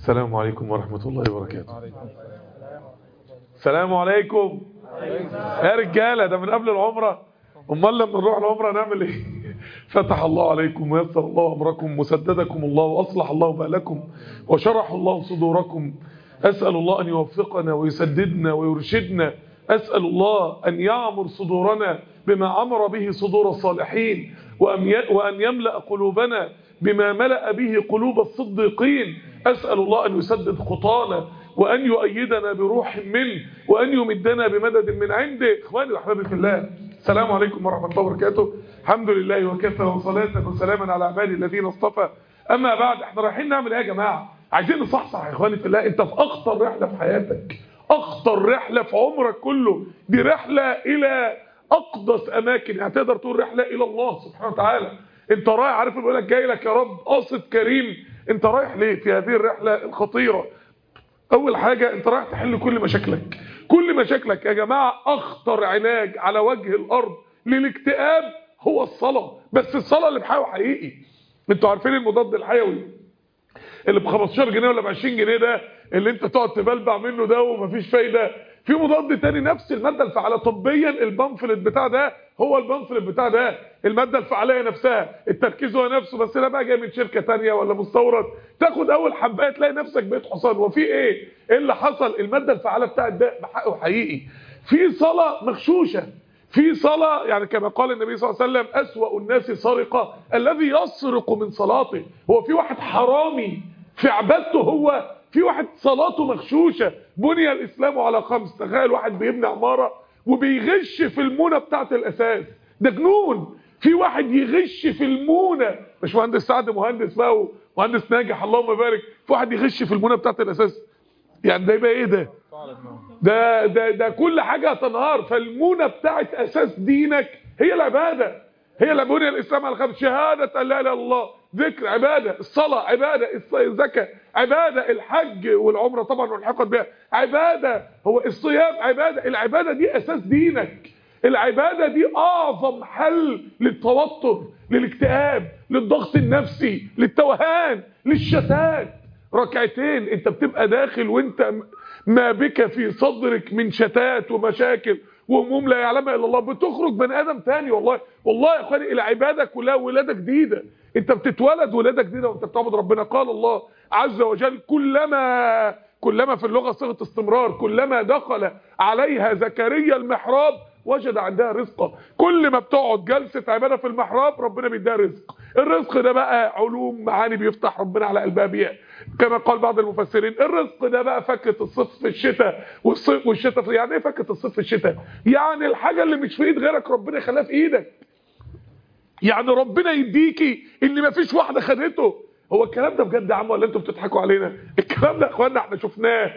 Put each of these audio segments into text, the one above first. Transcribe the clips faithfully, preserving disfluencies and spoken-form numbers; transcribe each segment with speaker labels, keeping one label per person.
Speaker 1: السلام عليكم ورحمة الله وبركاته. السلام عليكم يا رجالة، ده من قبل العمرة، امال لما نروح العمرة نعمل ايه؟ فتح الله عليكم ويسر الله امركم وسددكم الله واصلح الله بالكم وشرح الله صدوركم. اسأل الله ان يوفقنا ويسددنا ويرشدنا. اسأل الله ان يعمر صدورنا بما عمر به صدور الصالحين، وان يملأ قلوبنا بما ملأ به قلوب الصديقين. أسأل الله أن يسدد خطانا وأن يؤيدنا بروح منه وأن يمدنا بمدد من عنده. إخواني وأحبابي في الله، السلام عليكم ورحمة الله وبركاته. الحمد لله وكفى وصلاة وسلاما على عبادي الذين اصطفى. أما بعد، احنا رايحين نعمل ايه يا جماعة؟ عايزين نصحصح يا إخواني في الله. أنت في أخطر رحلة في حياتك، أخطر رحلة في عمرك كله. دي رحلة إلى أقدس أماكن، يعني تقدر تقول رحلة إلى الله سبحانه وتعالى. انت رايح، عارف بيقول لك جاي لك يا رب قاصد كريم. انت رايح ليه في هذه الرحله الخطيره؟ اول حاجه، انت رايح تحل كل مشاكلك. كل مشاكلك يا جماعه. اخطر علاج على وجه الارض للاكتئاب هو الصلاه، بس الصلاه اللي بحيوي حقيقي. انتوا عارفين المضاد الحيوي اللي ب خمستاشر جنيه ولا ب عشرين جنيه ده، اللي انت تقعد تبلبع منه ده ومفيش فايده؟ في مضاد تاني نفس الماده الفعاله طبيا، البامفلت بتاع ده هو البامفلت بتاع ده، الماده الفعاليه نفسها، التركيز هو نفسه، بس ده بقى جاي من شركه تانيه ولا مستورد. تاخد اول حبايه تلاقي نفسك بقيت حصان. وفي ايه؟ ايه اللي حصل؟ الماده الفعاله بتاع الداء بحقه حقيقي. في صلاه مغشوشه، في صلاه، يعني كما قال النبي صلى الله عليه وسلم: اسوأ الناس سرقه الذي يسرق من صلاته. هو في واحد حرامي في عبادته؟ هو في واحد صلاته مغشوشه. بني الاسلام على خمس. تخيل واحد بيبني عماره وبيغش في المونه بتاعه الاساس، ده جنون. في واحد يغش في المونه، مش مهندس سعد مهندس بقى ومهندس ناجح اللهم بارك، في واحد يغش في المونه بتاعه الاساس، يعني ده يبقى ايه ده؟ ده ده ده كل حاجه هتنهار. فالمونه بتاعه اساس دينك هي العباده، هي اللي بني الاسلام على خمس: شهاده ان لا اله الا الله، ذكر عباده، الصلاه عباده، الزكاه عباده، الحج والعمره طبعا والحقت بها عباده، هو الصيام عباده. العباده دي اساس دينك. العباده دي اعظم حل للتوتر، للاكتئاب، للضغط النفسي، للتوهان، للشتات. ركعتين انت بتبقى داخل وانت ما بك في صدرك من شتات ومشاكل وهموم لا يعلمها الا الله، بتخرج بني ادم تاني. والله والله يا اخواني، العباده كلها ولاده جديده. انت بتتولد ولاده جديده وانت بتعبد ربنا. قال الله عز وجل: كلما كلما في اللغه صيغه استمرار، كلما دخل عليها زكريا المحراب وجد عندها رزقا. كل ما بتقعد جلسه عباده في المحراب ربنا بيديها رزق. الرزق ده بقى علوم معاني بيفتح ربنا على قلبها بيها، كما قال بعض المفسرين. الرزق ده بقى فكة الصيف في الشتاء والصيف والشتاء في... يعني ايه فكة الصيف في الشتاء؟ يعني الحاجة اللي مش في ايد غيرك ربنا يخليها في ايدك. يعني ربنا يديكي اللي ما فيش واحدة خدته. هو الكلام ده بجد يا عم ولا انتوا بتضحكوا علينا؟ الكلام ده يا اخوانا احنا شفناه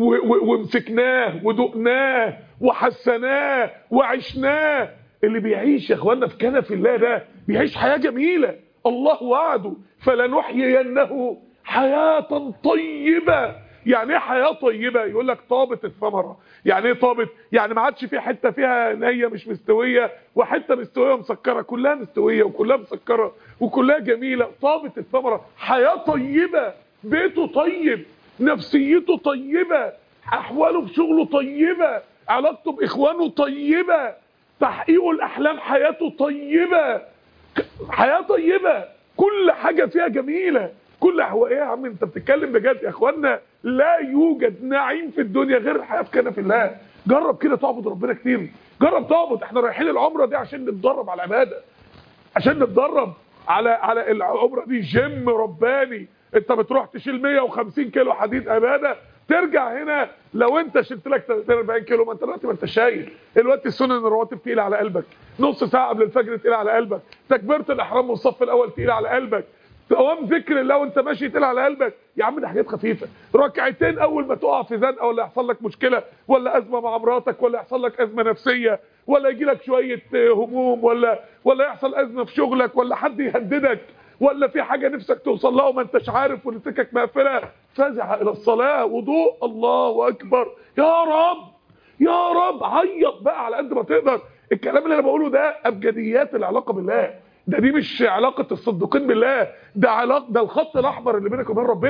Speaker 1: ومسكناه ودقناه وحسناه وعشناه. اللي بيعيش يا اخوانا في كنف الله ده بيعيش حياة جميلة. الله وعده: فلنحيينه حياة طيبة. يعني ايه حياة طيبة؟ يقول لك طابت الثمرة. يعني ايه طابت؟ يعني ما عادش في حتة فيها نية مش مستوية وحتة مستوية مسكرة، كلها مستوية وكلها مسكرة وكلها جميلة. طابت الثمرة، حياة طيبة، بيته طيب، نفسيته طيبة، احواله في شغله طيبة، علاقته باخوانه طيبة، تحقيقه الاحلام حياته طيبة، حياة طيبة، كل حاجة فيها جميلة. كل هو ايه يا عم انت بتتكلم بجد يا اخوانا؟ لا يوجد نعيم في الدنيا غير الحياة في كنف الله. جرب كده تعبد ربنا كتير، جرب تعبد. احنا رايحين العمرة دي عشان نتدرب على العبادة، عشان نتدرب على على العمرة دي جيم رباني. انت بتروح تشيل مية وخمسين كيلو حديد عبادة، ترجع هنا لو انت شلت لك ثلاثين أربعين كيلو، ما انت دلوقتي ما انت شايل. دلوقتي السنن الرواتب تقيله على قلبك، نص ساعه قبل الفجر تقيله على قلبك، تكبيره الاحرام من الصف الاول تقيله على قلبك، دوام ذكر الله وانت ماشي تقيله على قلبك. يا عم دي حاجات خفيفه. ركعتين اول ما تقع في زنقه ولا يحصل لك مشكله ولا ازمه مع مراتك ولا يحصل لك ازمه نفسيه ولا يجي لك شويه هموم ولا ولا يحصل ازمه في شغلك ولا حد يهددك ولا في حاجه نفسك توصل لها وما انتش عارف ونسكك مقفله، فزع الى الصلاه، وضوء، الله اكبر، يا رب يا رب، عيط بقى على قد ما تقدر. الكلام اللي انا بقوله ده ابجديات العلاقه بالله، ده دي مش علاقه الصديقين بالله، ده علاقه، ده الخط الاحمر اللي بينك وبين ربنا.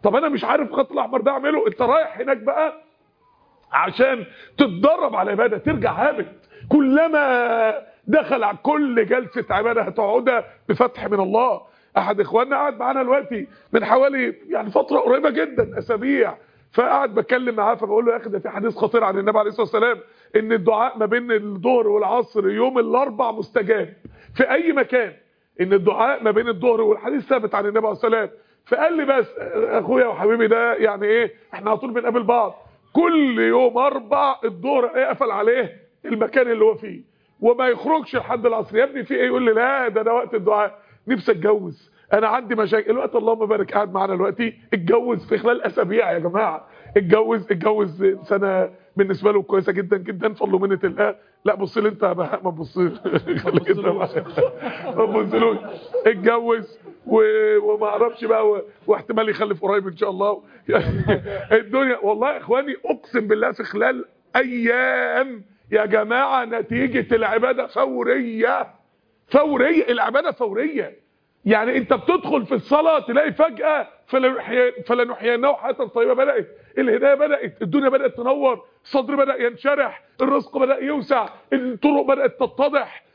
Speaker 1: طب انا مش عارف الخط الاحمر ده اعمله. انت رايح هناك بقى عشان تتدرب على عباده، ترجع هابط. كلما دخل على كل جلسه عباده هتقعدها بفتح من الله. احد اخواننا قعد معانا دلوقتي من حوالي يعني فتره قريبه جدا، اسابيع، فقعد بتكلم معاه فبقول له يا اخي ده في حديث خطير عن النبي عليه الصلاه والسلام ان الدعاء ما بين الظهر والعصر يوم الاربع مستجاب في اي مكان، ان الدعاء ما بين الظهر والحديث ثابت عن النبي عليه الصلاه والسلام. فقال لي بس اخويا وحبيبي ده يعني ايه، احنا على طول بنقابل بعض، كل يوم اربع الظهر يقفل عليه المكان اللي هو فيه وما يخرجش لحد العصر. يا ابني في ايه؟ يقول لي لا ده ده وقت الدعاء، نفسي اتجوز، انا عندي مشاكل. الوقت اللهم بارك قاعد معانا دلوقتي اتجوز في خلال اسابيع يا جماعه، اتجوز اتجوز سنه بالنسبه له كويسه جدا جدا فضل منه الله. لا بص لي انت ما تبصليش ما تبصلوش. اتجوز وما اعرفش بقى، واحتمال يخلف قريب ان شاء الله. الدنيا والله يا اخواني اقسم بالله في خلال ايام يا جماعه نتيجه العباده فوريه فوريه. العباده فوريه، يعني انت بتدخل في الصلاه تلاقي فجاه فلنحيينه حياه طيبه، بدات الهدايه، بدات الدنيا بدات تنور، الصدر بدا ينشرح، الرزق بدا يوسع، الطرق بدات تتضح،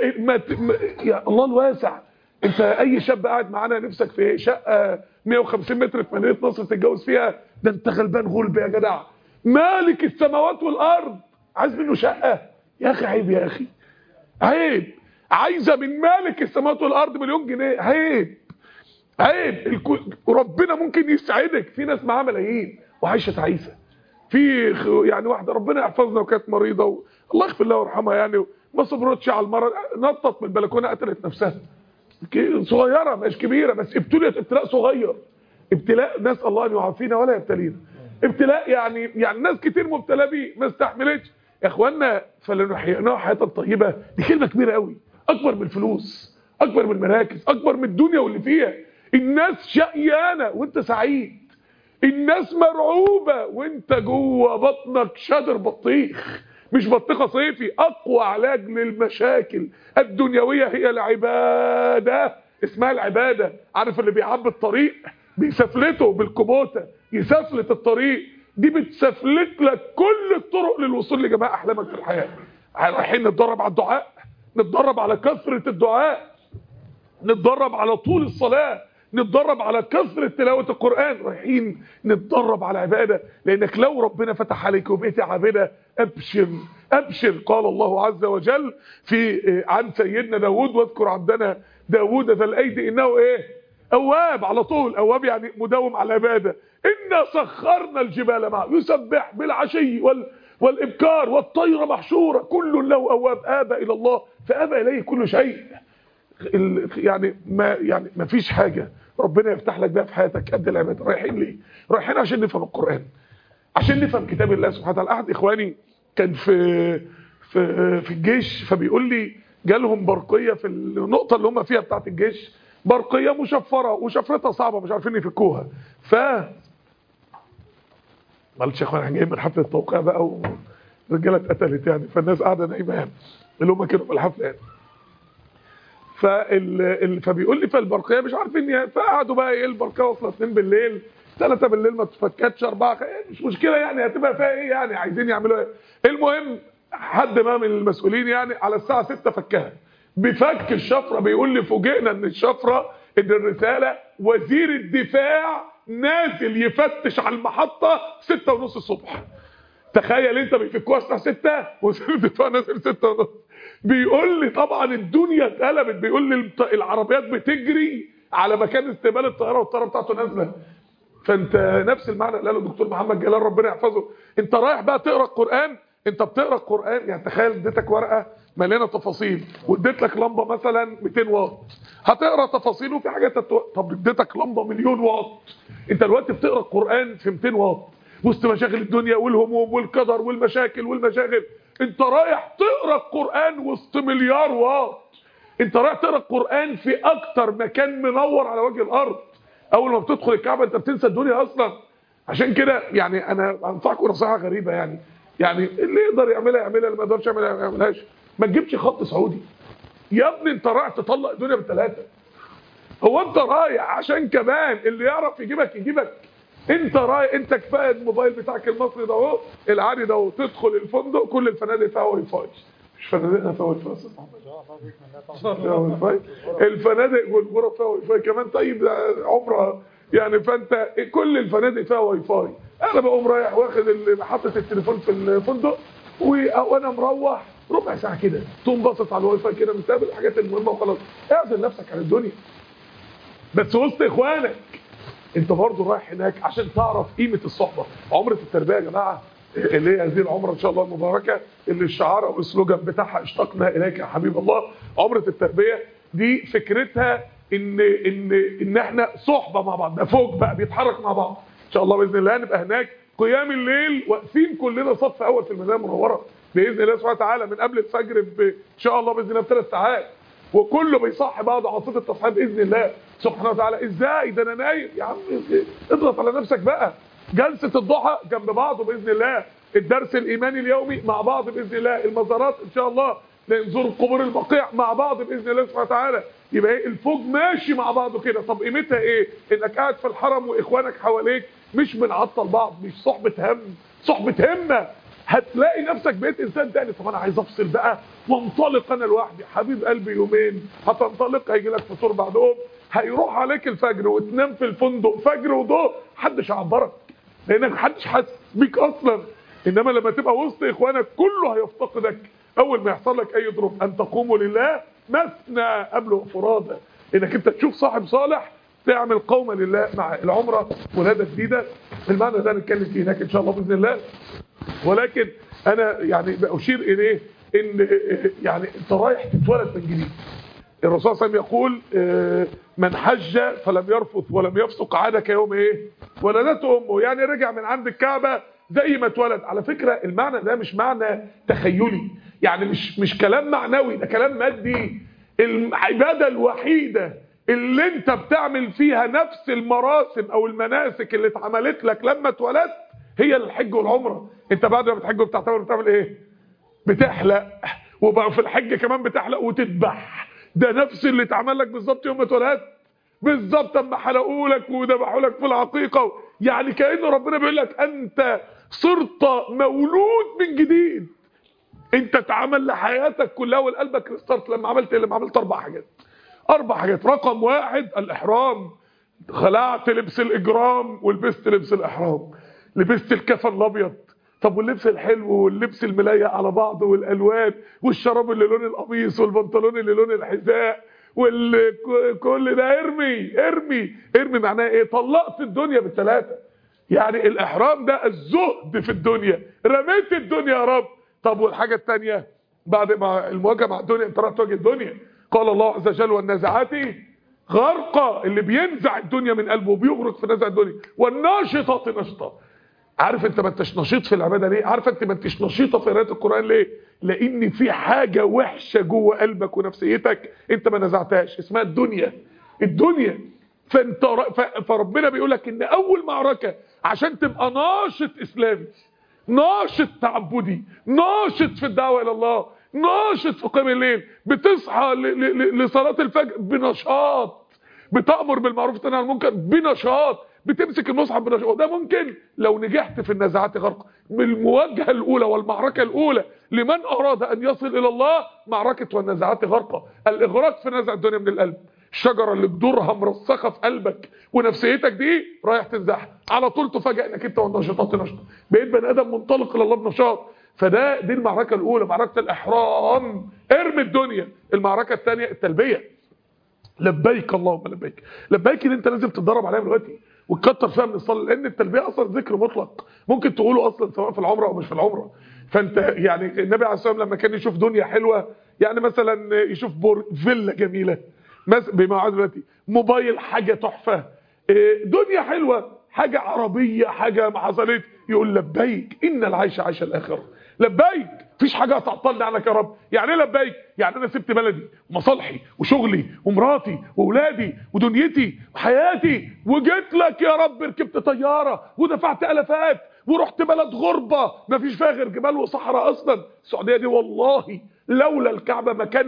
Speaker 1: يا الله الواسع. انت اي شاب قاعد معانا نفسك في شقه مية وخمسين متر في مدينه نصر تتجوز فيها؟ ده انت غلبان غلب يا جدع. مالك السماوات والارض عايز منه شقه؟ يا اخي عيب، يا اخي عيب. عايزه من مالك السماوات والارض مليون جنيه؟ عيب عيب. ربنا ممكن يسعدك، في ناس معاها ملايين وعايشه تعيسه. في يعني واحده ربنا يحفظنا وكانت مريضه و... الله يغفر لها ويرحمها يعني، ما صبرتش على المرض، نطت من البلكونه قتلت نفسها. صغيره مش كبيره بس ابتليت ابتلاء صغير، ابتلاء ناس الله ان يعافينا ولا يبتلينا. ابتلاء يعني يعني ناس كتير مبتلى بيه ما استحملتش. يا اخوانا فلنحيينه حياه طيبه دي كلمه كبيره قوي، اكبر من الفلوس، اكبر من المراكز، اكبر من الدنيا واللي فيها. الناس شقيانه وانت سعيد، الناس مرعوبه وانت جوه بطنك شادر بطيخ، مش بطيخه صيفي. اقوى علاج للمشاكل الدنيويه هي العباده، اسمها العباده. عارف اللي بيعبي الطريق بيسفلته بالكبوته، يسفلت الطريق، دي بتسفلت لك كل الطرق للوصول لجماع احلامك في الحياه. رايحين نتدرب على الدعاء، نتدرب على كثره الدعاء، نتدرب على طول الصلاه، نتدرب على كثره تلاوه القران، رايحين نتدرب على عباده. لانك لو ربنا فتح عليك وبقيت عابده ابشر ابشر. قال الله عز وجل في عن سيدنا داود واذكر عبدنا داود ذا الايدي انه ايه؟ اواب. على طول اواب يعني مداوم على العباده. انا سخرنا الجبال معه يسبح بالعشي وال والابكار والطير محشوره كل له اواب ابى الى الله فابى اليه كل شيء. يعني ما يعني ما فيش حاجه ربنا يفتح لك بيها في حياتك قد العباده. رايحين ليه؟ رايحين عشان نفهم القران، عشان نفهم كتاب الله سبحانه وتعالى. احد اخواني كان في في في الجيش فبيقول لي جالهم برقيه في النقطه اللي هم فيها بتاعه الجيش، برقيه مشفره وشفرتها صعبه مش عارفين يفكوها. ف معلش يا اخوان احنا جايين من حفله التوقيع بقى والرجاله اتقتلت يعني، فالناس قاعده نايمه يعني اللي هم كانوا في الحفله يعني. فال... فبيقول لي فالبرقيه مش عارفين يعني، فقعدوا بقى ايه البرقيه واصله اتنين بالليل ثلاثة بالليل ما تفكتش اربعة، مش مشكله يعني هتبقى فيها ايه يعني، عايزين يعملوا ايه. المهم حد ما من المسؤولين يعني على الساعه ستة فكها، بفك الشفره بيقول لي فوجئنا ان الشفره ان الرساله وزير الدفاع نازل يفتش على المحطه ستة ونص الصبح. تخيل انت بيفكوها الساعه ستة وزير الدفاع نازل ستة ونص. بيقول لي طبعا الدنيا اتقلبت، بيقول لي العربيات بتجري على مكان استقبال الطياره والطياره بتاعته نازله. فانت نفس المعنى اللي قاله الدكتور محمد جلال ربنا يحفظه، انت رايح بقى تقرا القران، انت بتقرا القران يعني تخيل اديتك ورقه مليانه تفاصيل واديت لك لمبه مثلا مئتين واط، هتقرا تفاصيل وفي حاجات تتو... طب اديتك لمبه مليون واط، انت دلوقتي بتقرا القران في مئتين واط وسط مشاغل الدنيا والهموم والقدر والمشاكل والمشاغل. انت رايح تقرا القران وسط مليار واط، انت رايح تقرا القران في اكتر مكان منور على وجه الارض. اول ما بتدخل الكعبه انت بتنسى الدنيا اصلا. عشان كده يعني انا انصحكم نصيحه غريبه يعني، يعني اللي يقدر يعملها يعملها، اللي ما يقدرش يعملها ما يعملهاش. ما تجيبش خط سعودي يا ابني، انت رايح تطلق الدنيا بالثلاثه. هو انت رايح عشان كمان اللي يعرف يجيبك يجيبك؟ انت راي انت كفايه الموبايل بتاعك المصري ده اهو العادي ده اهو، تدخل الفندق كل الفنادق فيها واي فاي. مش فنادقنا فيها واي فاي يا استاذ محمد؟ الفنادق والغرف فيها واي فاي كمان. طيب عمره يعني، فانت كل الفنادق فيها واي فاي. انا بقوم رايح واخد اللي حاطط التليفون في الفندق، وانا مروح ربع ساعه كده تقوم باصص على الواي فاي كده، متابع الحاجات المهمه وخلاص. اعزل نفسك عن الدنيا بس وسط اخوانك. انت برضه رايح هناك عشان تعرف قيمه الصحبه. عمره التربيه يا جماعه اللي هي هذه العمره ان شاء الله المباركه، اللي الشعار او السلوجان بتاعها اشتقنا اليك يا حبيب الله. عمره التربيه دي فكرتها ان ان ان احنا صحبه مع بعض، ده فوق بقى بيتحرك مع بعض ان شاء الله باذن الله. نبقى هناك قيام الليل واقفين كلنا صف اول في المدينه المنوره باذن الله سبحانه وتعالى من قبل الفجر ان شاء الله باذن الله بثلاث ساعات، وكله بيصحي بعض عاصفه التصحيح باذن الله سبحانه وتعالى. ازاي ده انا نايم يا عم؟ اضغط على نفسك بقى. جلسه الضحى جنب بعض باذن الله، الدرس الايماني اليومي مع بعض باذن الله، المزارات ان شاء الله نزور قبور البقيع مع بعض باذن الله سبحانه وتعالى. يبقى ايه الفوج ماشي مع بعضه كده. طب قيمتها ايه؟ انك قاعد في الحرم واخوانك حواليك، مش بنعطل بعض، مش صحبه هم، صحبه همه. هتلاقي نفسك بقيت انسان تاني. طب انا عايز افصل بقى وانطلق انا لوحدي. حبيب قلبي يومين هتنطلق، هيجي لك فطور بعدهم، هيروح عليك الفجر وتنام في الفندق فجر وضوء، محدش هيعبرك لانك محدش حاسس بيك اصلا. انما لما تبقى وسط اخوانك كله هيفتقدك. اول ما يحصل لك اي ظروف ان تقوموا لله مثنى قبل فرادى، انك انت تشوف صاحب صالح تعمل قومه لله مع العمره ولاده جديده. المعنى ده نتكلم فيه هناك ان شاء الله باذن الله. ولكن انا يعني باشير اليه ان يعني انت رايح تتولد من جديد. الرسول صلى الله عليه وسلم يقول من حج فلم يرفث ولم يفسق عاد كيوم ايه ولدته امه، يعني رجع من عند الكعبه زي ما اتولد. على فكره المعنى ده مش معنى تخيلي، يعني مش مش كلام معنوي، ده كلام مادي. العباده الوحيده اللي انت بتعمل فيها نفس المراسم او المناسك اللي اتعملت لك لما اتولدت هي الحج والعمره. انت بعد ما بتحج وبتعتمر بتعمل ايه؟ بتحلق، وبقى في الحج كمان بتحلق وتذبح. ده نفس اللي اتعمل لك بالظبط يوم ما اتولدت، بالظبط اما حلقوا لك وذبحوا لك في العقيقه. يعني كأن ربنا بيقول لك انت صرت مولود من جديد. انت اتعمل لحياتك كلها ولقلبك ريستارت لما عملت لما عملت اربع حاجات. اربع حاجات. رقم واحد الاحرام، خلعت لبس الاجرام ولبست لبس الاحرام، لبست الكفن الابيض. طب واللبس الحلو واللبس الملايق على بعض والالوان والشراب اللي لون القميص والبنطلون اللي لون الحذاء وكل ده ارمي ارمي ارمي. معناه ايه؟ طلقت الدنيا بالثلاثه. يعني الاحرام ده الزهد في الدنيا، رميت الدنيا يا رب. طب والحاجه الثانيه بعد ما المواجهه مع الدنيا انت راح تواجه الدنيا. قال الله عز وجل والنازعات غرقا، اللي بينزع الدنيا من قلبه وبيغرق في نزع الدنيا. والناشطات نشطا. عارف انت ما انتش نشيط في العباده ليه؟ عارف انت ما انتش نشيطه في قراءه القران ليه؟ لان في حاجه وحشه جوه قلبك ونفسيتك انت ما نزعتهاش، اسمها الدنيا. الدنيا. فانت فربنا بيقول لك ان اول معركه عشان تبقى ناشط اسلامي، ناشط تعبدي، ناشط في الدعوه الى الله، ناشط في قيام الليل، بتصحى لصلاه الفجر بنشاط، بتأمر بالمعروف وتنهى عن المنكر بنشاط، بتمسك المصحف بنشاط. وده ممكن لو نجحت في النزعات غرق. بالمواجهه الاولى والمعركه الاولى لمن اراد ان يصل الى الله معركه والنزعات غرقه، الاغراق في نزع الدنيا من القلب. الشجره اللي بدورها مرسخه في قلبك ونفسيتك دي رايح تنزعها على طول، تفاجئ انك انت والنشاطات نشطه، بقيت بني ادم منطلق الى الله بنشاط. فده دي المعركه الاولى، معركه الاحرام، ارمي الدنيا. المعركه الثانيه التلبيه، لبيك اللهم لبيك. لبيك اللي انت لازم تتدرب عليها دلوقتي وتكتر فيها من الصلاه، لان التلبيه اصلا ذكر مطلق ممكن تقوله اصلا سواء في العمره او مش في العمره. فانت يعني النبي عليه الصلاه والسلام لما كان يشوف دنيا حلوه، يعني مثلا يشوف بور فيلا جميله بما دلوقتي، موبايل حاجه تحفه، دنيا حلوه، حاجه عربيه، حاجه ما حصلت، يقول لبيك ان العيش عيش الاخره. لبيك، مفيش حاجه هتعطلني عنك يا رب. يعني ايه لبيك؟ يعني انا سبت بلدي ومصالحي وشغلي ومراتي واولادي ودنيتي وحياتي وجيت لك يا رب، ركبت طياره ودفعت الافات ورحت بلد غربه مفيش فيها غير جبال وصحراء. اصلا السعوديه دي والله لولا الكعبه ما كان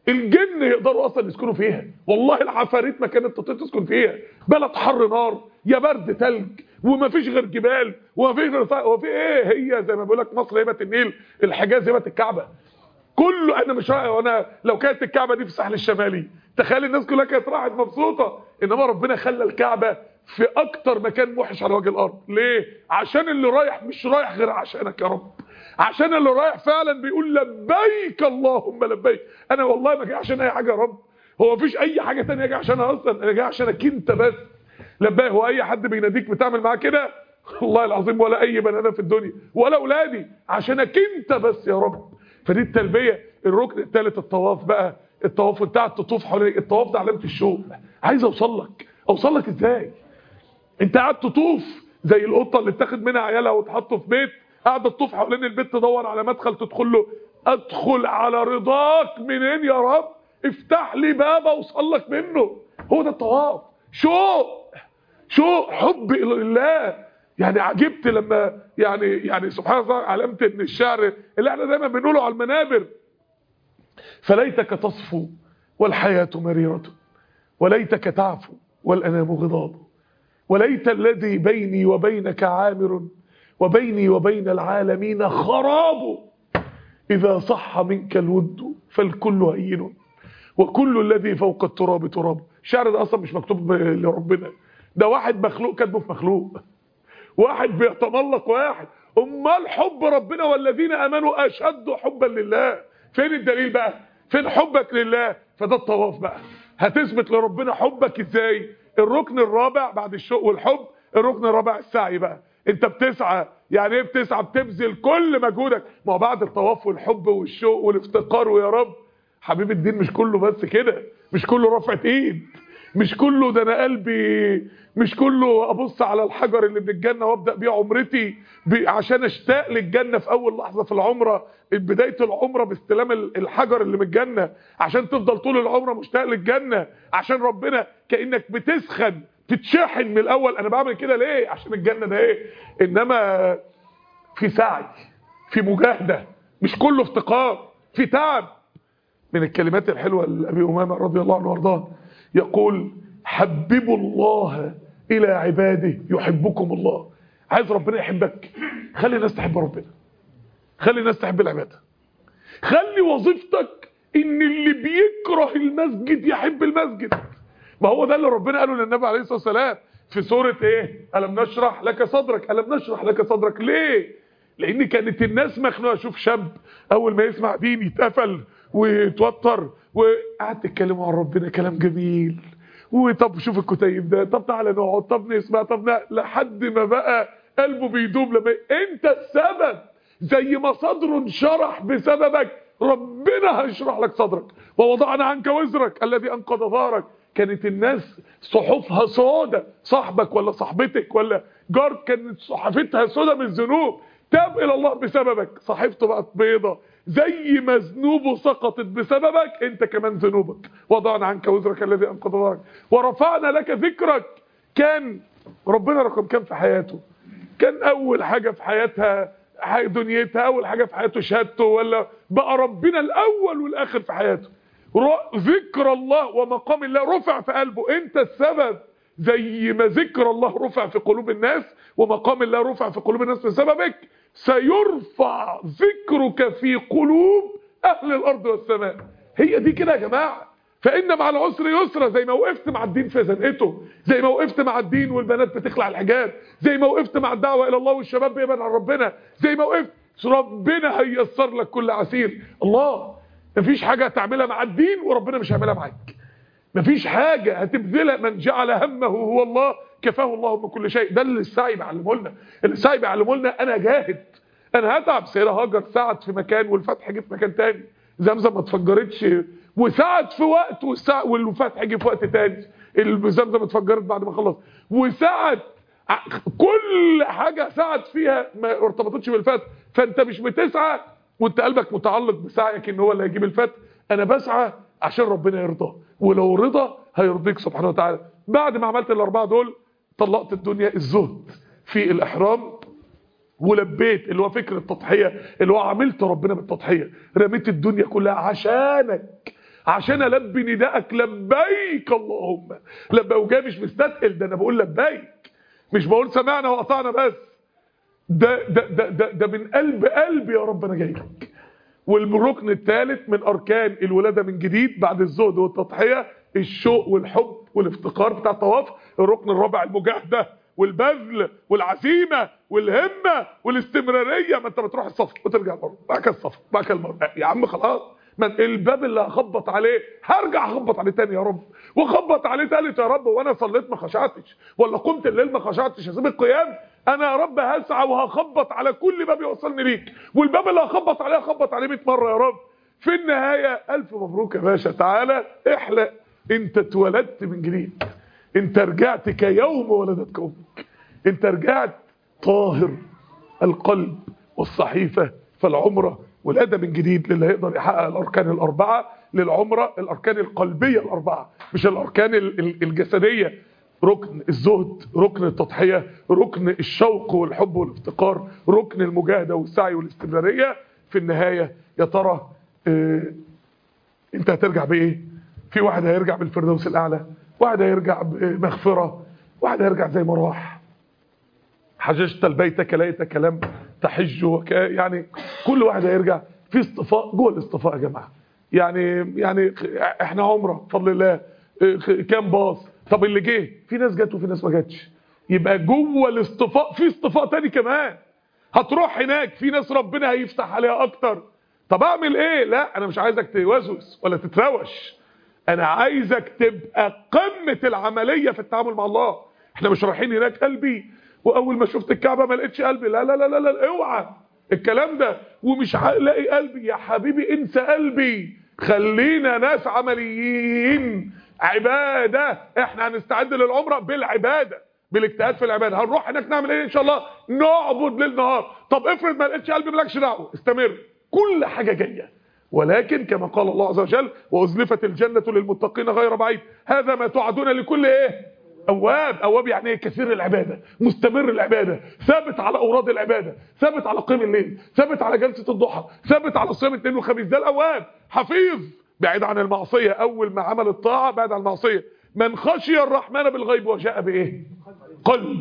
Speaker 1: الجن يقدروا اصلا يسكنوا فيها، والله العفاريت ما كانت تطيق تسكن فيها. بلد حر نار، يا برد تلج، وما فيش غير جبال، وما فيش غير هو في ايه؟ هي زي ما بيقول لك مصر هيبه النيل، الحجاز هيبه الكعبه. كله انا مش رأي، وانا لو كانت الكعبه دي في الساحل الشمالي تخيل الناس كلها كانت راحت مبسوطه، انما ربنا خلى الكعبه في اكتر مكان وحش على وجه الارض. ليه؟ عشان اللي رايح مش رايح غير عشانك يا رب، عشان اللي رايح فعلا بيقول لبيك اللهم لبيك. انا والله ما جاي عشان اي حاجه يا رب، هو مفيش اي حاجه ثانيه جاي عشانها اصلا، انا جاي عشانك انت بس. لبيك. هو اي حد بيناديك بتعمل معاه كده؟ والله العظيم ولا اي بني ادم في الدنيا ولا اولادي، عشانك انت بس يا رب. فدي التلبيه. الركن الثالث الطواف بقى، الطواف بتاع تطوف حوالين الطواف ده علامه الشوق. عايز اوصل لك، اوصل لك ازاي؟ انت قاعد تطوف زي القطه اللي اتاخد منها عيالها وتحطه في بيت، قاعد تطوف حوالين البيت تدور على مدخل تدخل له. ادخل على رضاك منين يا رب؟ افتح لي باب اوصل لك منه. هو ده الطواف. شوق، شوق، حب الى الله. يعني عجبت لما يعني يعني سبحان الله علامه ان الشعر اللي احنا دايما بنقوله على المنابر، فليتك تصفو والحياه مريره، وليتك تعفو والانام غضاب، وليت الذي بيني وبينك عامر، وبيني وبين العالمين خراب، إذا صح منك الود فالكل هين، وكل الذي فوق التراب تراب. الشعر ده أصلا مش مكتوب لربنا، ده واحد مخلوق كاتبه في مخلوق، واحد بيتملق واحد. امال حب ربنا والذين امنوا اشد حبا لله. فين الدليل بقى؟ فين حبك لله؟ فده الطواف بقى. هتثبت لربنا حبك ازاي؟ الركن الرابع بعد الشوق والحب، الركن الرابع السعي بقى. انت بتسعى، يعني ايه بتسعى؟ بتبذل كل مجهودك. ما هو بعد الطواف والحب والشوق والافتقار ويا رب حبيب الدين، مش كله بس كده، مش كله رفعة ايد، مش كله ده انا قلبي، مش كله ابص على الحجر اللي من الجنه وابدا بيه عمرتي عشان اشتاق للجنه في اول لحظه في العمره. بدايه العمره باستلام الحجر اللي من الجنه عشان تفضل طول العمره مشتاق للجنه، عشان ربنا كانك بتسخن تتشحن من الاول. انا بعمل كده ليه؟ عشان الجنه ده ايه. انما في سعي، في مجاهده، مش كله افتقار، في تعب. من الكلمات الحلوه لابي امامه رضي الله عنه وارضاه يقول: حببوا الله الى عباده يحبكم الله. عايز ربنا يحبك؟ خلي الناس تحب ربنا، خلي الناس تحب العباده، خلي وظيفتك ان اللي بيكره المسجد يحب المسجد. ما هو ده اللي ربنا قاله للنبي عليه الصلاه والسلام في سوره ايه؟ الم نشرح لك صدرك. الم نشرح لك صدرك ليه؟ لان كانت الناس مخنوقه. شوف شاب اول ما يسمع دين يتقفل ويتوتر، وقعد تتكلموا عن ربنا كلام جميل، وطب شوف الكتيب ده، طب تعالى نقعد، طب نسمع، طب ن... لحد ما بقى قلبه بيدوب. لما انت السبب، زي ما صدره انشرح بسببك ربنا هيشرح لك صدرك. ووضعنا عنك وزرك الذي انقض ظهرك. كانت الناس صحفها سودة، صاحبك ولا صاحبتك ولا جارك كانت صحفتها سودة من الذنوب، تاب الى الله بسببك صحيفته بقت بيضة. زي ما ذنوبه سقطت بسببك انت كمان ذنوبك. وضعنا عنك وزرك الذي انقض ظهرك ورفعنا لك ذكرك. كان ربنا رقم كام في حياته؟ كان اول حاجة في حياتها دنيتها، اول حاجة في حياته شهادته، ولا بقى ربنا الاول والاخر في حياته؟ ذكر الله ومقام الله رفع في قلبه، انت السبب. زي ما ذكر الله رفع في قلوب الناس ومقام الله رفع في قلوب الناس بسببك، سيرفع ذكرك في قلوب اهل الارض والسماء. هي دي كده يا جماعه. فان مع العسر يسرا. زي ما وقفت مع الدين في زنقته، زي ما وقفت مع الدين والبنات بتخلع الحجاب، زي ما وقفت مع الدعوه الى الله والشباب بيبعد عن ربنا، زي ما وقفت ربنا هييسر لك كل عسير. الله مفيش حاجه هتعملها مع الدين وربنا مش هيعملها معاك. مفيش حاجه هتبذلها. من جعل همه هو الله كفاه الله من كل شيء. ده اللي السعي بيعلمه لنا. السعي بيعلمه لنا انا جاهد، انا هتعب. سيدة هاجر سعت في مكان والفتح جه في مكان تاني. زمزم ما اتفجرتش وسعت في وقت، والفتح جه في وقت تاني. زمزم اتفجرت بعد ما خلص، وسعت كل حاجه سعت فيها ما ارتبطتش بالفتح. فانت مش بتسعى وانت قلبك متعلق بسعيك ان هو اللي هيجيب الفتح. انا بسعى عشان ربنا يرضى، ولو رضى هيرضيك سبحانه وتعالى. بعد ما عملت الاربعه دول طلقت الدنيا. الزهد في الاحرام ولبيت اللي هو فكر التضحيه، اللي هو عملت ربنا بالتضحيه، رميت الدنيا كلها عشانك، عشان البي ندائك لبيك اللهم لبيك. وجاي مش مستثقل، ده انا بقول لبيك، مش بقول سمعنا وقطعنا بس، ده ده ده ده, ده من قلب قلبي يا رب انا جاي لك. والركن الثالث من اركان الولاده من جديد بعد الزهد والتضحيه الشوق والحب والافتقار بتاع الطواف. الركن الرابع المجاهده والبذل والعزيمه والهمه والاستمراريه. ما انت بتروح الصف وترجع مره بعد كده الصف بعد كده المره، يا عم خلاص، من الباب اللي هخبط عليه هرجع اخبط عليه تاني يا رب، واخبط عليه تالت يا رب. وانا صليت ما خشعتش، ولا قمت الليل ما خشعتش، هسيب القيام؟ انا يا رب هسعى وهخبط على كل باب يوصلني ليك، والباب اللي هخبط عليه هخبط عليه مية مره يا رب. في النهايه الف مبروك يا باشا، تعالى احلق، انت اتولدت من جديد، انت رجعت كيوم ولدتك امك، انت رجعت طاهر القلب والصحيفه. فالعمره والادب من جديد للي هيقدر يحقق الاركان الاربعه للعمره، الاركان القلبيه الاربعه مش الاركان الجسديه. ركن الزهد، ركن التضحيه، ركن الشوق والحب والافتقار، ركن المجاهده والسعي والاستمراريه. في النهايه يا ترى اه انت هترجع بايه؟ في واحد هيرجع بالفردوس الاعلى، واحد هيرجع بمغفره، واحد هيرجع زي ما راح. حججت البيت كليتك لم تحج وك... يعني كل واحد هيرجع في اصطفاء جوه الاصطفاء يا جماعه. يعني يعني احنا عمره بفضل الله كام باص، طب اللي جه في ناس جت وفي ناس ما جاتش، يبقى جوه الاصطفاء في اصطفاء تاني كمان. هتروح هناك في ناس ربنا هيفتح عليها اكتر. طب اعمل ايه؟ لا انا مش عايزك توسوس ولا تتروش، انا عايزك تبقى قمه العمليه في التعامل مع الله. احنا مش رايحين هناك قلبي واول ما شفت الكعبه ما لقيتش قلبي، لا لا لا لا, لا اوعى الكلام ده. ومش هلاقي قلبي يا حبيبي، انسى قلبي، خلينا ناس عمليين. عباده، احنا هنستعد للعمره بالعباده، بالاجتهاد في العباده. هنروح هناك نعمل ايه ان شاء الله؟ نعبد ليل نهار. طب افرض ما لقيتش قلبي، مالكش دعوه، استمر، كل حاجه جايه. ولكن كما قال الله عز وجل وازلفت الجنه للمتقين غير بعيد، هذا ما توعدون لكل ايه؟ اواب. اواب يعني ايه؟ كثير العباده، مستمر العباده، ثابت على اوراد العباده، ثابت على قيام الليل، ثابت على جلسه الضحى، ثابت على صيام الاثنين والخميس. ده الاواب. حفيظ، بعيد عن المعصيه، اول ما عمل الطاعه بعد عن المعصيه. من خشي الرحمن بالغيب وجاء بايه؟ قلب.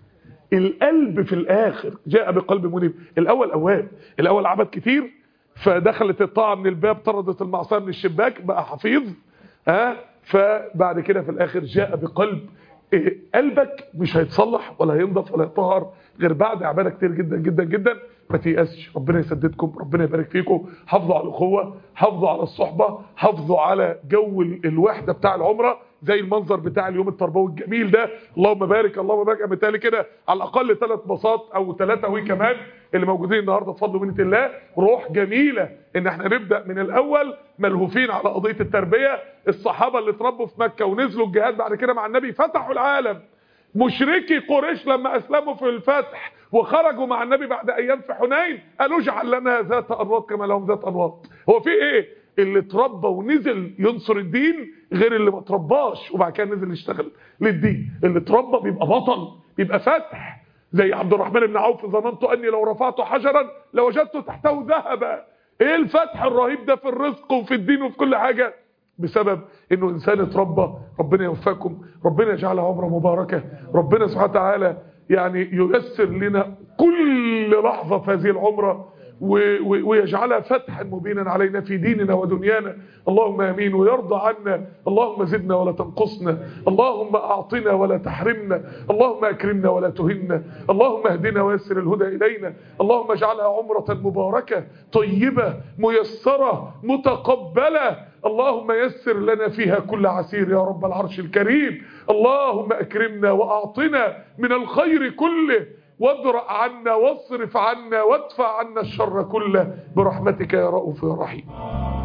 Speaker 1: القلب في الاخر جاء بقلب منيب. الاول اواب، الاول عبد كتير فدخلت الطاعه من الباب، طردت المعصيه من الشباك، بقى حفيظ. ها، فبعد كده في الاخر جاء بقلب. إيه؟ قلبك مش هيتصلح ولا هينضف ولا يطهر غير بعد عباده كتير جدا جدا جدا. ما تيأسش، ربنا يسددكم، ربنا يبارك فيكم. حافظوا على الاخوه، حافظوا على الصحبه، حافظوا على جو الوحده بتاع العمره، زي المنظر بتاع اليوم التربوي الجميل ده. اللهم بارك اللهم بارك. بالتالي كده على الاقل ثلاث باصات او ثلاثه وي كمان اللي موجودين النهارده بفضل ومنه الله. روح جميله ان احنا نبدا من الاول ملهوفين على قضيه التربيه. الصحابه اللي اتربوا في مكه ونزلوا الجهاد بعد كده مع النبي فتحوا العالم. مشركي قريش لما اسلموا في الفتح وخرجوا مع النبي بعد ايام في حنين قالوا اجعل لنا ذات انواط كما لهم ذات انواط. هو في ايه؟ اللي اتربى ونزل ينصر الدين غير اللي ما اترباش وبعد كده نزل يشتغل للدين. اللي اتربى بيبقى بطل، بيبقى فتح، زي عبد الرحمن بن عوف، ظننت اني لو رفعت حجرا لوجدت تحته ذهبا. ايه الفتح الرهيب ده في الرزق وفي الدين وفي كل حاجه؟ بسبب انه انسان اتربى. ربنا يوفقكم، ربنا يجعلها عمره مباركه، ربنا سبحانه وتعالى يعني ييسر لنا كل لحظه في هذه العمره ويجعلها فتحا مبينا علينا في ديننا ودنيانا. اللهم امين. ويرضى عنا. اللهم زدنا ولا تنقصنا، اللهم اعطنا ولا تحرمنا، اللهم اكرمنا ولا تهنا، اللهم اهدنا ويسر الهدى الينا. اللهم اجعلها عمره مباركه طيبه ميسره متقبله. اللهم يسر لنا فيها كل عسير يا رب العرش الكريم. اللهم اكرمنا واعطنا من الخير كله، وادرأ عنا واصرف عنا وادفع عنا الشر كله برحمتك يا رؤوف يا رحيم.